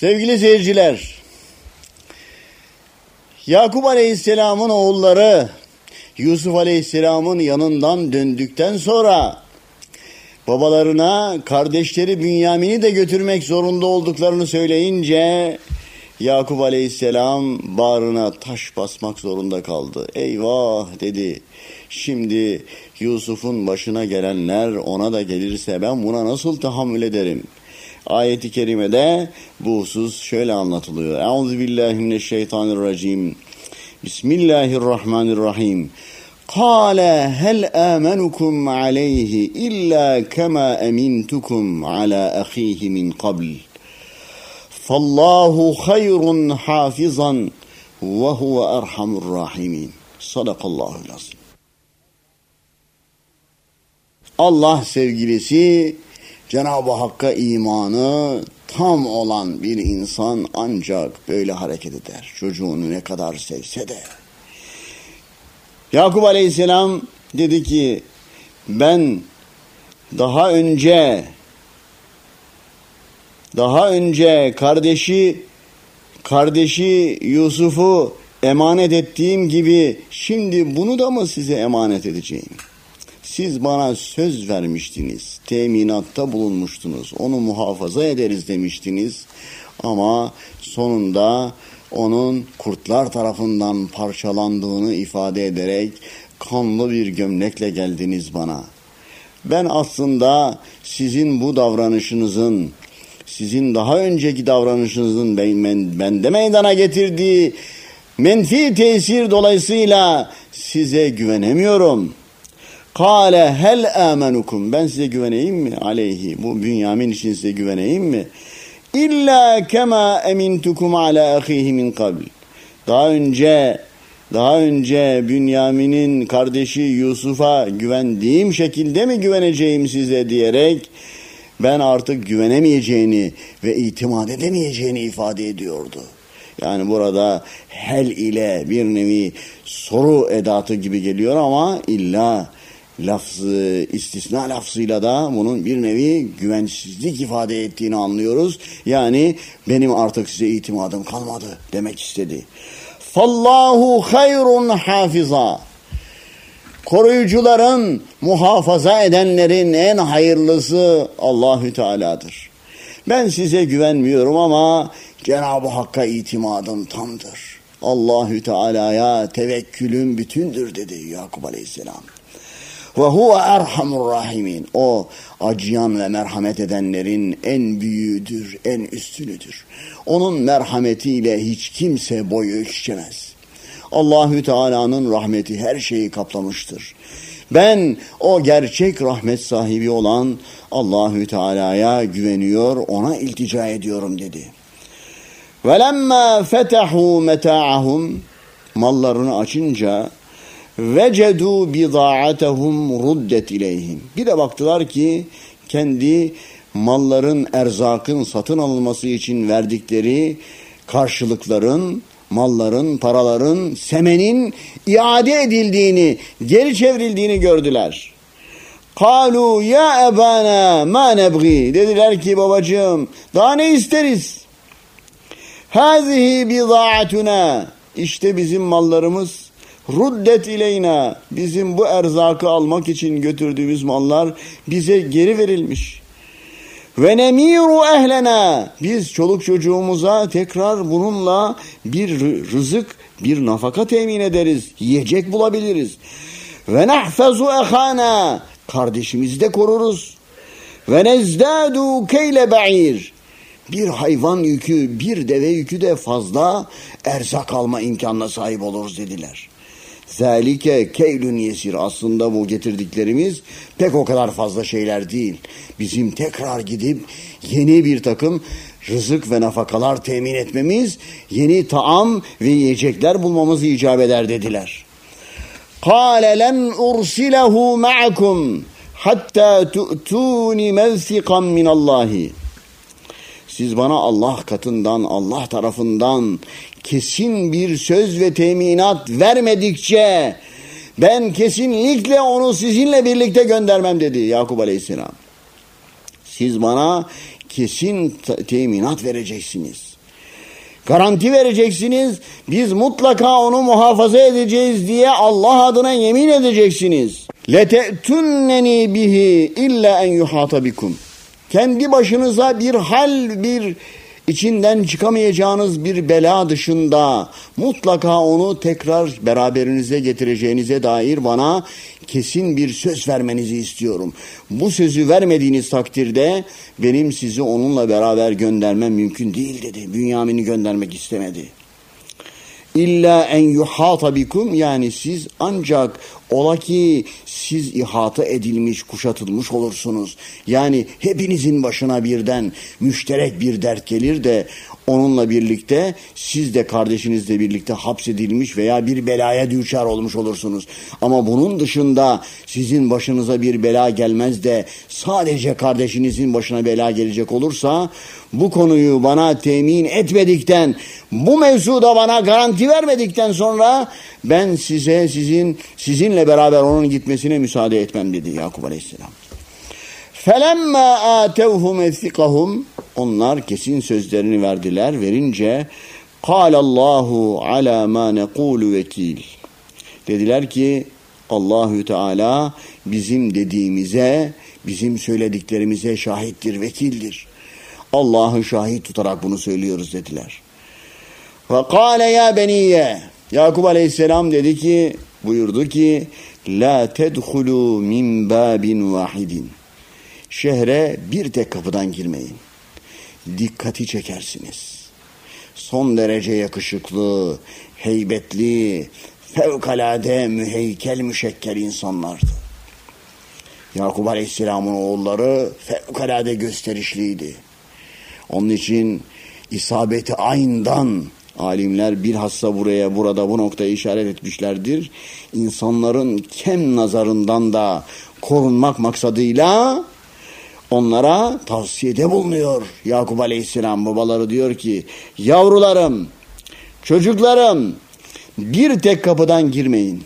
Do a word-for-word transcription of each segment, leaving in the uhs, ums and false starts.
Sevgili seyirciler, Yakup Aleyhisselam'ın oğulları Yusuf Aleyhisselam'ın yanından döndükten sonra babalarına kardeşleri Bünyamin'i de götürmek zorunda olduklarını söyleyince Yakup Aleyhisselam bağrına taş basmak zorunda kaldı. Eyvah dedi. Şimdi Yusuf'un başına gelenler ona da gelirse ben buna nasıl tahammül ederim? Ayet-i kerimede bu husus şöyle anlatılıyor. Euzubillahimineşşeytanirracim. Bismillahirrahmanirrahim. Kâle hel âmenukum aleyhi illa kema emintukum ala ahihi min qabl. Fallahu hayrun hafizan ve huve erhamur rahimin. Sadakallahul azim. Allah sevgilisi, Cenab-ı Hakk'a imanı tam olan bir insan ancak böyle hareket eder. Çocuğunu ne kadar sevse de. Yakup Aleyhisselam dedi ki ben daha önce daha önce kardeşi kardeşi Yusuf'u emanet ettiğim gibi şimdi bunu da mı size emanet edeceğim? Siz bana söz vermiştiniz, teminatta bulunmuştunuz, onu muhafaza ederiz demiştiniz ama sonunda onun kurtlar tarafından parçalandığını ifade ederek kanlı bir gömlekle geldiniz bana. Ben aslında sizin bu davranışınızın, sizin daha önceki davranışınızın bende meydana getirdiği menfi tesir dolayısıyla size güvenemiyorum. Kâle hel âmenukum. Ben size güveneyim mi? Aleyhi. Bu Bünyamin için size güveneyim mi? İlla kema emintukum ala ahihi min kabl. Daha önce daha önce Bünyamin'in kardeşi Yusuf'a güvendiğim şekilde mi güveneceğim size diyerek ben artık güvenemeyeceğini ve itimat edemeyeceğini ifade ediyordu. Yani burada hel ile bir nevi soru edatı gibi geliyor ama illa lafzı, istisna lafzıyla da bunun bir nevi güvensizlik ifade ettiğini anlıyoruz. Yani benim artık size itimadım kalmadı demek istedi. Fallahu hayrun hafiza. Koruyucuların, muhafaza edenlerin en hayırlısı Allahü Teala'dır. Ben size güvenmiyorum ama Cenab-ı Hakk'a itimadım tamdır. Allahü Teala'ya tevekkülüm bütündür dedi Yakup Aleyhisselam. Ve huve erhamur rahimin. O acıyan ve merhamet edenlerin en büyüğüdür, en üstünüdür. Onun merhametiyle hiç kimse boy ölçemez. Allahü Teala'nın rahmeti her şeyi kaplamıştır. Ben o gerçek rahmet sahibi olan Allahü Teala'ya güveniyor, ona iltica ediyorum dedi. Velemma fetahu meta'ahum, mallarını açınca vecedu bidaatehum ruddet ileyhim. Bir de baktılar ki kendi malların, erzakın satın alınması için verdikleri karşılıkların, malların, paraların, semenin iade edildiğini, geri çevrildiğini gördüler. Kalu ya ebana ma nebgi. Dediler ki babacığım daha ne isteriz? Hazihi bidaatuna. İşte bizim mallarımız. Ruddet ileyna. Bizim bu erzakı almak için götürdüğümüz mallar bize geri verilmiş. Ve nemiru ehlena. Biz çoluk çocuğumuza tekrar bununla bir rızık, bir nafaka temin ederiz. Yiyecek bulabiliriz. Ve nahfazu ehana. Kardeşimizi de koruruz. Ve nezdadu keyle ba'ir. Bir hayvan yükü, bir deve yükü de fazla erzak alma imkanına sahip oluruz dediler. Zalike keylün yesir. Aslında bu getirdiklerimiz pek o kadar fazla şeyler değil. Bizim tekrar gidip yeni bir takım rızık ve nafakalar temin etmemiz, yeni taam ve yiyecekler bulmamız icap eder dediler. Kâle len ursilehu ma'akum hatta tu'tuni mevsikan minallahi. Siz bana Allah katından, Allah tarafından kesin bir söz ve teminat vermedikçe ben kesinlikle onu sizinle birlikte göndermem dedi Yakup Aleyhisselam. Siz bana kesin teminat vereceksiniz. Garanti vereceksiniz. Biz mutlaka onu muhafaza edeceğiz diye Allah adına yemin edeceksiniz. لَتَأْتُنَّنِي bihi illa en yuhata bikum. Kendi başınıza bir hal, bir içinden çıkamayacağınız bir bela dışında mutlaka onu tekrar beraberinize getireceğinize dair bana kesin bir söz vermenizi istiyorum. Bu sözü vermediğiniz takdirde benim sizi onunla beraber göndermem mümkün değil dedi. Bünyamin'i göndermek istemedi. İlla en yuhata bikum, yani siz ancak ola ki siz ihata edilmiş, kuşatılmış olursunuz. Yani hepinizin başına birden müşterek bir dert gelir de onunla birlikte siz de kardeşinizle birlikte hapsedilmiş veya bir belaya düçar olmuş olursunuz. Ama bunun dışında sizin başınıza bir bela gelmez de sadece kardeşinizin başına bela gelecek olursa bu konuyu bana temin etmedikten, bu mevzuda bana garanti vermedikten sonra ben size sizin sizinle beraber onun gitmesine müsaade etmem dedi Yakup Aleyhisselam. فَلَمَّا آتَوْهُمْ اَثِّقَهُمْ Onlar kesin sözlerini verdiler. Verince قَالَ اللّٰهُ عَلَى مَا نَقُولُ vekil. Dediler ki Allahü Teala bizim dediğimize, bizim söylediklerimize şahittir, vekildir. Allah'ı şahit tutarak bunu söylüyoruz dediler. وَقَالَ يَا بَنِيَّ Yakup Aleyhisselam dedi ki, buyurdu ki لَا تَدْخُلُوا مِنْ بَابٍ وَاحِدٍ Şehre bir tek kapıdan girmeyin. Dikkati çekersiniz. Son derece yakışıklı, heybetli, fevkalade müheykel müşekkel insanlardı. Yakup Aleyhisselam'ın oğulları fevkalade gösterişliydi. Onun için isabeti ayndan alimler bilhassa buraya burada bu noktayı işaret etmişlerdir. İnsanların kem nazarından da korunmak maksadıyla onlara tavsiyede bulunuyor Yakup Aleyhisselam. Babaları diyor ki yavrularım, çocuklarım bir tek kapıdan girmeyin.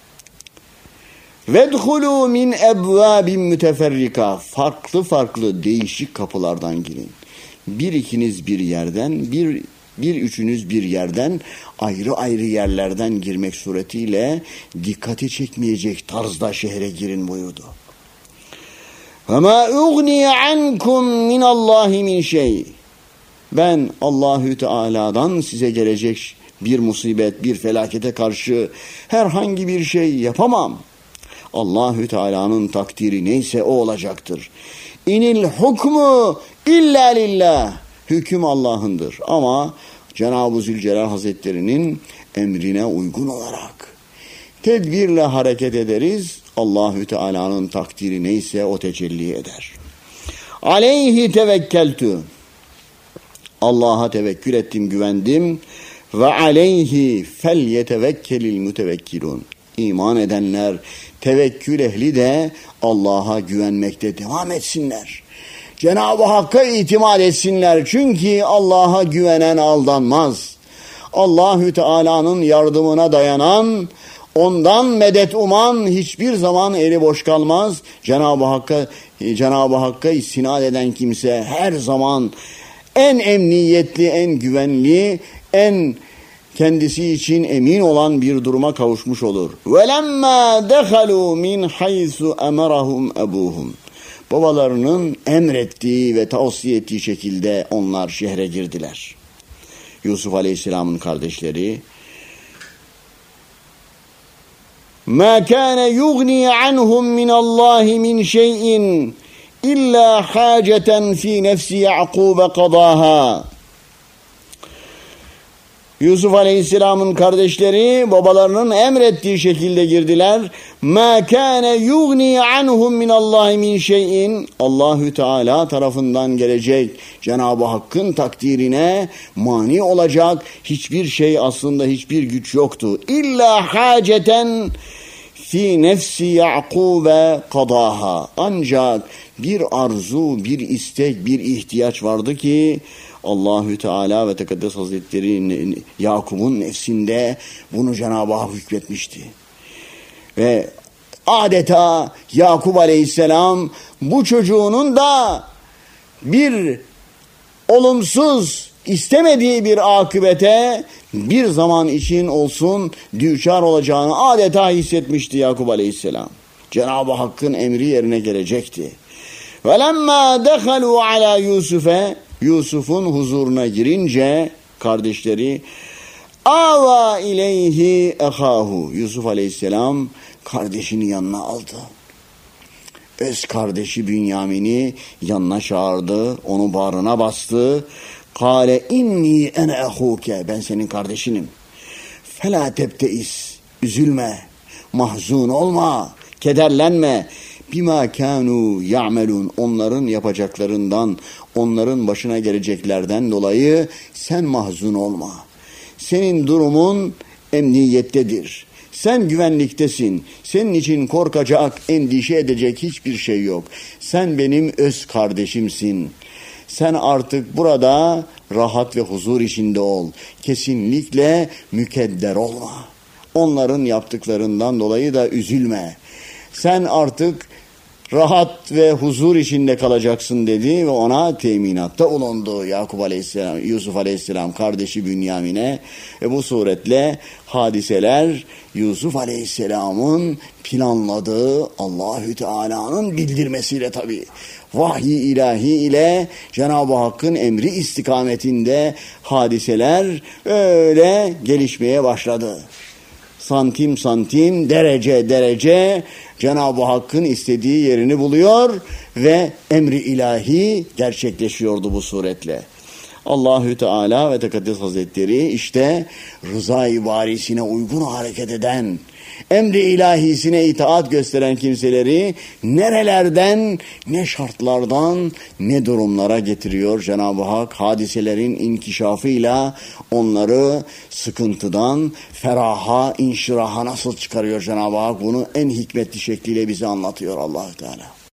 Vedhulu min ebvabin müteferrika farklı farklı değişik kapılardan girin. Bir ikiniz bir yerden, bir bir üçünüz bir yerden, ayrı ayrı yerlerden girmek suretiyle dikkati çekmeyecek tarzda şehre girin buyurdu. وَمَا اُغْنِيَ عَنْكُمْ مِنَ اللّٰهِ مِنْ şey. Ben Allahü Teala'dan size gelecek bir musibet, bir felakete karşı herhangi bir şey yapamam. Allahü Teala'nın takdiri neyse o olacaktır. İnil hukmu illa lillah. Hüküm Allah'ındır. Ama Cenab-ı Zülcelal Hazretleri'nin emrine uygun olarak tedbirle hareket ederiz. Allahü Teala'nın takdiri neyse o tecelli eder. Aleyhi tevekkeltü. Allah'a tevekkül ettim, güvendim. Ve aleyhi fel yetevekkelil mütevekkilun. İman edenler, tevekkül ehli de Allah'a güvenmekte devam etsinler. Cenab-ı Hakk'a itimat etsinler. Çünkü Allah'a güvenen aldanmaz. Allahü Teala'nın yardımına dayanan, ondan medet uman hiçbir zaman eli boş kalmaz. Cenab-ı Hakk'a Cenab-ı Hakk'a istinad eden kimse her zaman en emniyetli, en güvenli, en kendisi için emin olan bir duruma kavuşmuş olur. وَلَمَّا دَخَلُوا مِنْ حَيْثُ اَمَرَهُمْ اَبُوهُمْ Babalarının emrettiği ve tavsiye ettiği şekilde onlar şehre girdiler. Yusuf Aleyhisselam'ın kardeşleri مَا كَانَ يُغْنِي عَنْهُمْ مِنَ اللّٰهِ مِنْ شَيْءٍ إِلَّا حَاجَةً فِي نَفْسِ يَعْقُوبَ قَضَاهَا Yusuf Aleyhisselam'ın kardeşleri babalarının emrettiği şekilde girdiler. مَا كَانَ يُغْنِي عَنْهُمْ مِنَ اللّٰهِ مِنْ شَيْءٍ Allahü Teala tarafından gelecek Cenab-ı Hakk'ın takdirine mani olacak hiçbir şey, aslında hiçbir güç yoktu. İlla haceten fi nefsi Yakub'e kadaha. Ancak bir arzu, bir istek, bir ihtiyaç vardı ki Allahü Teala ve Tekaddes Hazretleri Yakup'un nefsinde bunu Cenab-ı Hak hükmetmişti. Ve adeta Yakup Aleyhisselam bu çocuğunun da bir olumsuz istemediği bir akıbete bir zaman için olsun düçar olacağını adeta hissetmişti Yakup Aleyhisselam. Cenab-ı Hakk'ın emri yerine gelecekti. وَلَمَّا دَخَلُوا عَلَى يُوسُف'e Yusuf'un huzuruna girince kardeşleri ava ileyhi ehahu Yusuf Aleyhisselam kardeşini yanına aldı. Öz kardeşi Bünyamin'i yanına çağırdı, onu bağrına bastı. Kale inni ene ehuke, ben senin kardeşinim. Fela tebteis, üzülme, mahzun olma, kederlenme. Bima kanu ya'melun, onların yapacaklarından, onların başına geleceklerden dolayı sen mahzun olma. Senin durumun emniyettedir. Sen güvenliktesin. Senin için korkacak, endişe edecek hiçbir şey yok. Sen benim öz kardeşimsin. Sen artık burada rahat ve huzur içinde ol. Kesinlikle mükedder olma. Onların yaptıklarından dolayı da üzülme. Sen artık rahat ve huzur içinde kalacaksın dedi ve ona teminatta bulundu Yakup Aleyhisselam, Yusuf Aleyhisselam kardeşi Bünyamin'e. Ve bu suretle hadiseler Yusuf Aleyhisselam'ın planladığı, Allahü Teala'nın bildirmesiyle tabii, vahiy ilahi ile Cenab-ı Hakk'ın emri istikametinde hadiseler öyle gelişmeye başladı. Santim santim, derece derece Cenab-ı Hakk'ın istediği yerini buluyor ve emri ilahi gerçekleşiyordu bu suretle. Allahü Teala ve Tekaddes Hazretleri işte rıza-i barisine uygun hareket eden, emri ilahisine itaat gösteren kimseleri nerelerden, ne şartlardan, ne durumlara getiriyor Cenab-ı Hak. Hadiselerin inkişafıyla onları sıkıntıdan feraha, inşiraha nasıl çıkarıyor Cenab-ı Hak, bunu en hikmetli şekliyle bize anlatıyor Allah-u Teala.